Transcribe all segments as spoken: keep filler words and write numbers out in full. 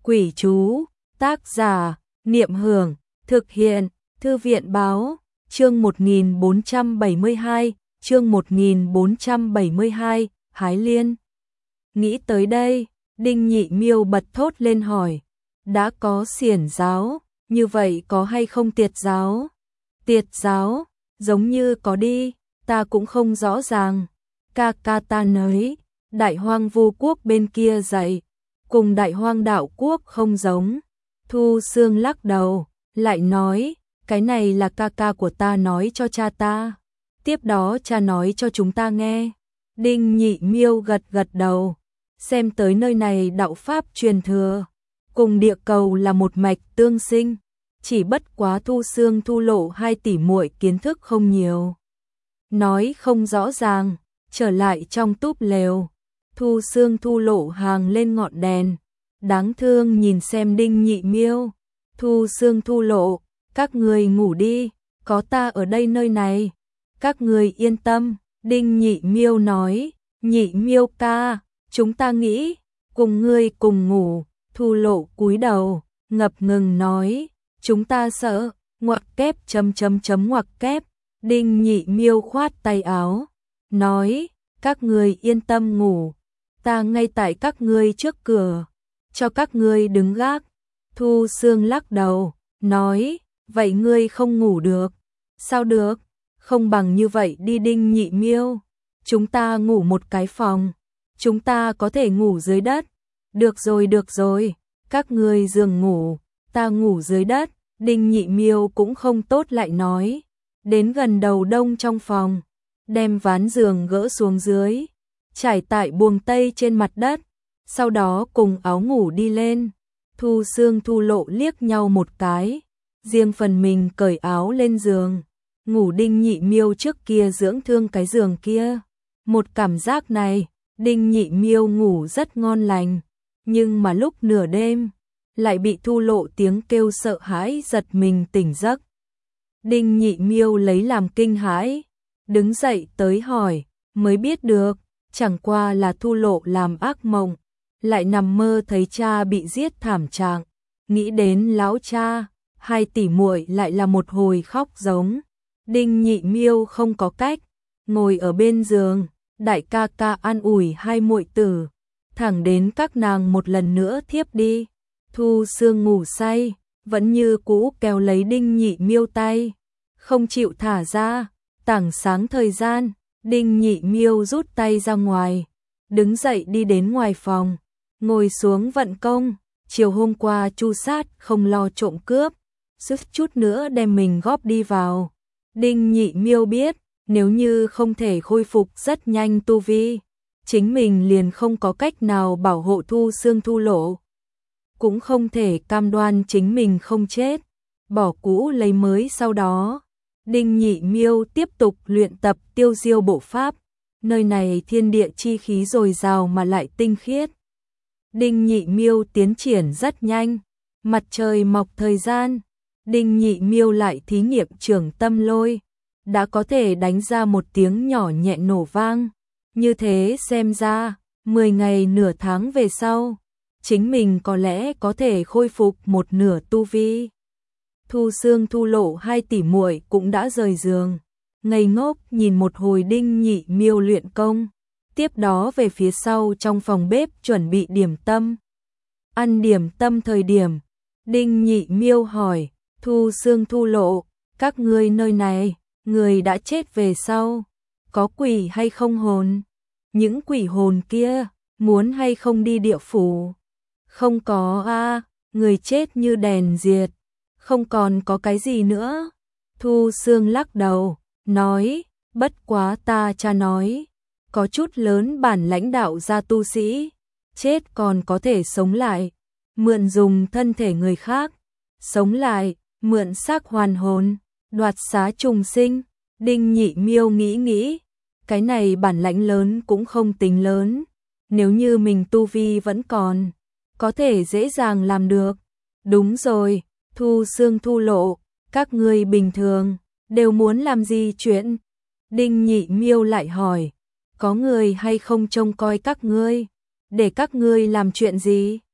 Quỷ chú, tác giả, Niệm Hưởng, thực hiện, Thư viện Báo, chương một nghìn bốn trăm bảy mươi hai, chương một nghìn bốn trăm bảy mươi hai, Hái Liên. Nghĩ tới đây, Đinh Nhị Miêu bật thốt lên hỏi, đã có xiển giáo, như vậy có hay không tiệt giáo? Tiệt giáo, giống như có đi, ta cũng không rõ ràng. Ca ca ta nói, Đại Hoang Vu Quốc bên kia dạy, cùng Đại Hoang Đạo Quốc không giống. Thu Xương lắc đầu, lại nói, cái này là ca ca của ta nói cho cha ta. Tiếp đó cha nói cho chúng ta nghe. Đinh Nhị Miêu gật gật đầu, xem tới nơi này đạo pháp truyền thừa, cùng địa cầu là một mạch tương sinh, chỉ bất quá Thu Xương Thu Lộ hai tỷ muội kiến thức không nhiều. Nói không rõ ràng, trở lại trong túp lều, Thu Xương Thu Lộ hàng lên ngọn đèn, đáng thương nhìn xem Đinh Nhị Miêu. Thu Xương Thu Lộ, các người ngủ đi, có ta ở đây nơi này, các người yên tâm. Đinh Nhị Miêu nói, Nhị Miêu ca, chúng ta nghĩ, cùng ngươi cùng ngủ. Thu Lộ cúi đầu, ngập ngừng nói, chúng ta sợ, ngoặc kép chấm chấm chấm ngoặc kép. Đinh Nhị Miêu khoát tay áo, nói, các người yên tâm ngủ, ta ngay tại các ngươi trước cửa, cho các ngươi đứng gác. Thu Xương lắc đầu, nói, vậy ngươi không ngủ được, sao được, không bằng như vậy đi Đinh Nhị Miêu, chúng ta ngủ một cái phòng, chúng ta có thể ngủ dưới đất. Được rồi được rồi, các ngươi giường ngủ, ta ngủ dưới đất. Đinh Nhị Miêu cũng không tốt lại nói, đến gần đầu đông trong phòng, đem ván giường gỡ xuống dưới, trải tại buồng tây trên mặt đất, sau đó cùng áo ngủ đi lên. Thu Xương Thu Lộ liếc nhau một cái, riêng phần mình cởi áo lên giường, ngủ Đinh Nhị Miêu trước kia dưỡng thương cái giường kia. Một cảm giác này, Đinh Nhị Miêu ngủ rất ngon lành, nhưng mà lúc nửa đêm, lại bị Thu Lộ tiếng kêu sợ hãi giật mình tỉnh giấc. Đinh Nhị Miêu lấy làm kinh hãi, đứng dậy tới hỏi, mới biết được, chẳng qua là Thu Lộ làm ác mộng, lại nằm mơ thấy cha bị giết thảm trạng, nghĩ đến lão cha, hai tỷ muội lại là một hồi khóc giống. Đinh Nhị Miêu không có cách, ngồi ở bên giường, đại ca ca an ủi hai muội tử, thẳng đến các nàng một lần nữa thiếp đi. Thu Xương ngủ say, vẫn như cũ kéo lấy Đinh Nhị Miêu tay, không chịu thả ra. Tảng sáng thời gian, Đinh Nhị Miêu rút tay ra ngoài, đứng dậy đi đến ngoài phòng, ngồi xuống vận công. Chiều hôm qua chu sát không lo trộm cướp, suýt chút nữa đem mình góp đi vào. Đinh Nhị Miêu biết, nếu như không thể khôi phục rất nhanh tu vi, chính mình liền không có cách nào bảo hộ Thu Xương Thu Lộ, cũng không thể cam đoan chính mình không chết, bỏ cũ lấy mới. Sau đó, Đinh Nhị Miêu tiếp tục luyện tập tiêu diêu bộ pháp, nơi này thiên địa chi khí dồi dào mà lại tinh khiết. Đinh Nhị Miêu tiến triển rất nhanh, mặt trời mọc thời gian, Đinh Nhị Miêu lại thí nghiệm trưởng tâm lôi, đã có thể đánh ra một tiếng nhỏ nhẹ nổ vang. Như thế xem ra, mười ngày nửa tháng về sau, chính mình có lẽ có thể khôi phục một nửa tu vi. Thu Xương Thu Lộ hai tỷ muội cũng đã rời giường, ngây ngốc nhìn một hồi Đinh Nhị Miêu luyện công, tiếp đó về phía sau trong phòng bếp chuẩn bị điểm tâm. Ăn điểm tâm thời điểm, Đinh Nhị Miêu hỏi, Thu Xương Thu Lộ, các ngươi nơi này, người đã chết về sau, có quỷ hay không hồn? Những quỷ hồn kia, muốn hay không đi địa phủ? Không có a, người chết như đèn diệt, không còn có cái gì nữa. Thu Xương lắc đầu, nói, bất quá ta cha nói, có chút lớn bản lãnh đạo gia tu sĩ, chết còn có thể sống lại, mượn dùng thân thể người khác, sống lại, mượn xác hoàn hồn, đoạt xá trùng sinh. Đinh Nhị Miêu nghĩ nghĩ, cái này bản lãnh lớn cũng không tính lớn, nếu như mình tu vi vẫn còn, có thể dễ dàng làm được. Đúng rồi, Thu Xương Thu Lộ, các ngươi bình thường đều muốn làm gì chuyện? Đinh Nhị Miêu lại hỏi, có người hay không trông coi các ngươi, để các ngươi làm chuyện gì?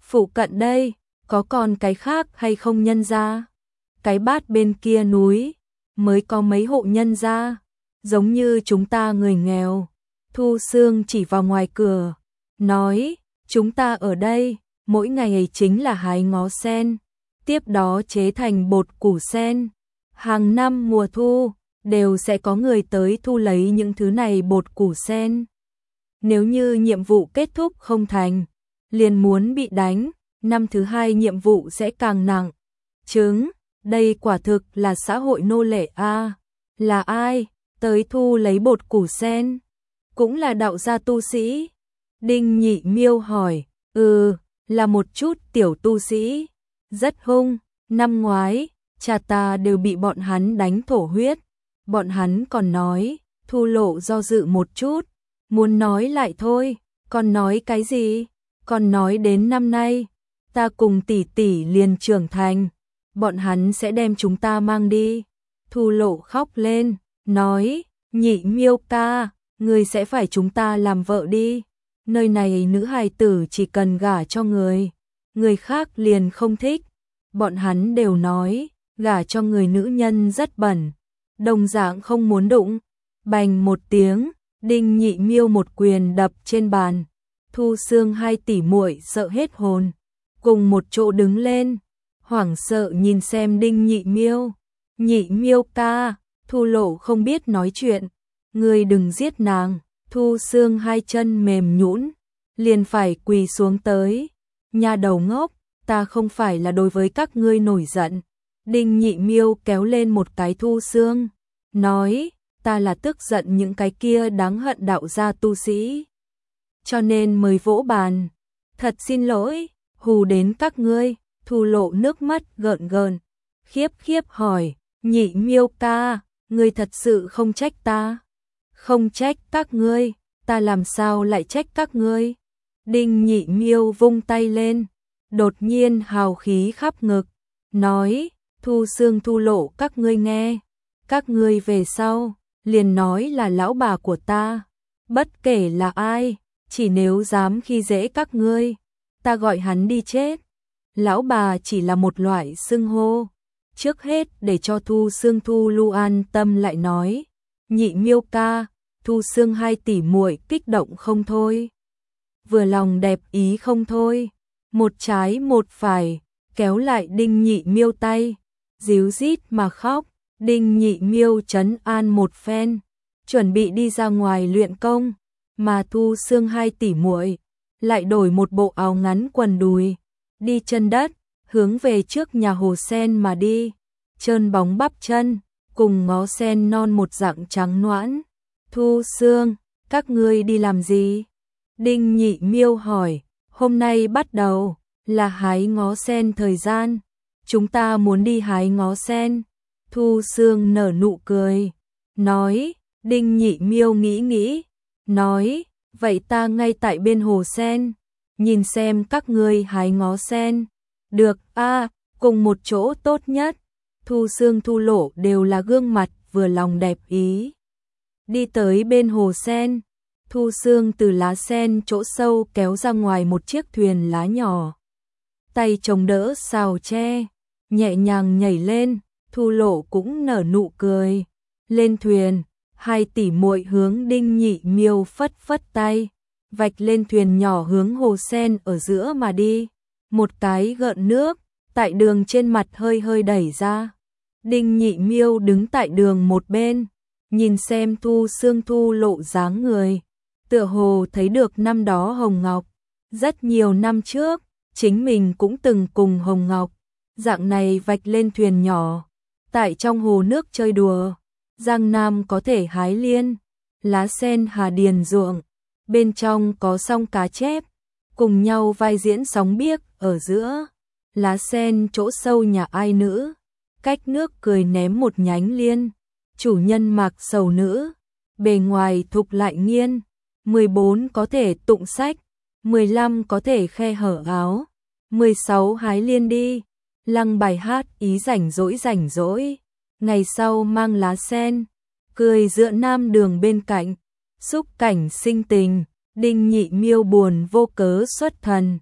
Phụ cận đây, có còn cái khác hay không nhân gia? Cái bát bên kia núi, mới có mấy hộ nhân gia, giống như chúng ta người nghèo. Thu Sương chỉ vào ngoài cửa, nói, chúng ta ở đây, mỗi ngày ấy chính là hái ngó sen, tiếp đó chế thành bột củ sen. Hàng năm mùa thu, đều sẽ có người tới thu lấy những thứ này bột củ sen. Nếu như nhiệm vụ kết thúc không thành, liền muốn bị đánh, năm thứ hai nhiệm vụ sẽ càng nặng. Chứng, đây quả thực là xã hội nô lệ a. Là ai tới thu lấy bột củ sen? Cũng là đạo gia tu sĩ. Đinh Nhị Miêu hỏi, ừ, là một chút tiểu tu sĩ, rất hung, năm ngoái, cha ta đều bị bọn hắn đánh thổ huyết. Bọn hắn còn nói, Thu Lộ do dự một chút, muốn nói lại thôi, còn nói cái gì? Còn nói đến năm nay, ta cùng tỷ tỷ liền trưởng thành, bọn hắn sẽ đem chúng ta mang đi. Thu Lộ khóc lên, nói, Nhị Miêu ca, người sẽ phải chúng ta làm vợ đi. Nơi này nữ hài tử chỉ cần gả cho người, người khác liền không thích. Bọn hắn đều nói, gả cho người nữ nhân rất bẩn, đồng dạng không muốn đụng. Bành một tiếng, Đinh Nhị Miêu một quyền đập trên bàn. Thu Sương hai tỷ muội sợ hết hồn, cùng một chỗ đứng lên, hoảng sợ nhìn xem Đinh Nhị Miêu. Nhị Miêu ca, Thu Lộ không biết nói chuyện, ngươi đừng giết nàng. Thu Sương hai chân mềm nhũn, liền phải quỳ xuống tới. Nhà đầu ngốc, ta không phải là đối với các ngươi nổi giận. Đinh Nhị Miêu kéo lên một cái Thu Sương, nói, ta là tức giận những cái kia đáng hận đạo gia tu sĩ, cho nên mới vỗ bàn. Thật xin lỗi, hù đến các ngươi. Thu Lộ nước mắt gợn gợn, khiếp khiếp hỏi, Nhị Miêu ca, ngươi thật sự không trách ta? Không trách các ngươi, ta làm sao lại trách các ngươi? Đinh Nhị Miêu vung tay lên, đột nhiên hào khí khắp ngực, nói, Thu Sương Thu Lộ các ngươi nghe, các ngươi về sau, liền nói là lão bà của ta, bất kể là ai, chỉ nếu dám khi dễ các ngươi, ta gọi hắn đi chết. Lão bà chỉ là một loại xưng hô. Trước hết để cho Thu Sương Thu Lu an tâm lại nói, Nhị Miêu ca, Thu Sương hai tỷ muội kích động không thôi, vừa lòng đẹp ý không thôi, một trái một phải, kéo lại Đinh Nhị Miêu tay, díu dít mà khóc. Đinh Nhị Miêu trấn an một phen, chuẩn bị đi ra ngoài luyện công, mà Thu Sương hai tỷ muội lại đổi một bộ áo ngắn quần đùi, đi chân đất, hướng về trước nhà hồ sen mà đi, trơn bóng bắp chân, cùng ngó sen non một dạng trắng noãn. Thu Sương, các ngươi đi làm gì? Đinh Nhị Miêu hỏi, hôm nay bắt đầu là hái ngó sen thời gian, chúng ta muốn đi hái ngó sen. Thu Sương nở nụ cười, nói, Đinh Nhị Miêu nghĩ nghĩ, nói, vậy ta ngay tại bên hồ sen, nhìn xem các ngươi hái ngó sen. Được a, cùng một chỗ tốt nhất. Thu Sương Thu Lộ đều là gương mặt vừa lòng đẹp ý. Đi tới bên hồ sen, Thu Sương từ lá sen chỗ sâu kéo ra ngoài một chiếc thuyền lá nhỏ, tay chống đỡ sào tre, nhẹ nhàng nhảy lên. Thu Lộ cũng nở nụ cười. Lên thuyền, hai tỷ muội hướng Đinh Nhị Miêu phất phất tay, vạch lên thuyền nhỏ hướng hồ sen ở giữa mà đi. Một cái gợn nước tại đường trên mặt hơi hơi đẩy ra. Đinh Nhị Miêu đứng tại đường một bên, nhìn xem Thu Sương Thu Lộ dáng người, tựa hồ thấy được năm đó Hồng Ngọc. Rất nhiều năm trước, chính mình cũng từng cùng Hồng Ngọc dạng này vạch lên thuyền nhỏ, tại trong hồ nước chơi đùa. Giang Nam có thể hái liên, lá sen hà điền ruộng, bên trong có song cá chép, cùng nhau vai diễn sóng biếc ở giữa. Lá sen chỗ sâu nhà ai nữ, cách nước cười ném một nhánh liên. Chủ nhân mặc sầu nữ, bề ngoài thục lại nghiên. mười bốn có thể tụng sách, mười lăm có thể khe hở áo, mười sáu hái liên đi. Lăng bài hát ý rảnh rỗi rảnh rỗi, ngày sau mang lá sen, cười dựa nam đường bên cạnh, xúc cảnh sinh tình. Đinh Nhị Miêu buồn vô cớ xuất thần,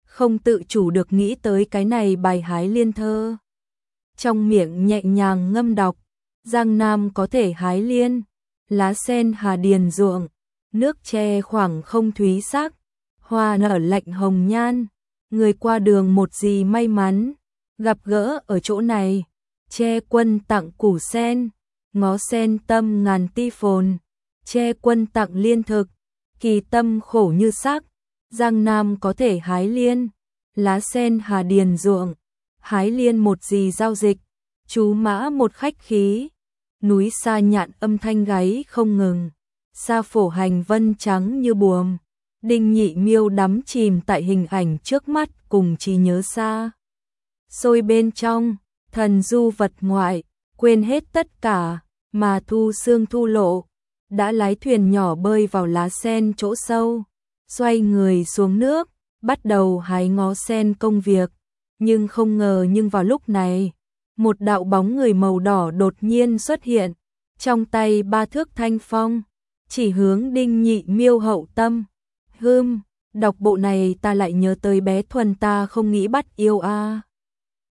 không tự chủ được nghĩ tới cái này bài hái liên thơ. Trong miệng nhẹ nhàng ngâm đọc, Giang Nam có thể hái liên, lá sen hà điền ruộng, nước tre khoảng không thúy sắc, hoa nở lạnh hồng nhan, người qua đường một gì may mắn, gặp gỡ ở chỗ này, tre quân tặng củ sen, ngó sen tâm ngàn ti phồn, tre quân tặng liên thực, kỳ tâm khổ như sắc, Giang Nam có thể hái liên, lá sen hà điền ruộng, hái liên một gì giao dịch, chú mã một khách khí, núi xa nhạn âm thanh gáy không ngừng, sa phổ hành vân trắng như buồm, Đinh Nhị Miêu đắm chìm tại hình ảnh trước mắt cùng trí nhớ xa. Xôi bên trong, thần du vật ngoại, quên hết tất cả, mà thu sương thu lộ, đã lái thuyền nhỏ bơi vào lá sen chỗ sâu, xoay người xuống nước, bắt đầu hái ngó sen công việc, nhưng không ngờ nhưng vào lúc này, một đạo bóng người màu đỏ đột nhiên xuất hiện, trong tay ba thước thanh phong, chỉ hướng Đinh Nhị Miêu hậu tâm. Hưm, đọc bộ này ta lại nhớ tới bé Thuần ta không nghĩ bắt yêu a. À.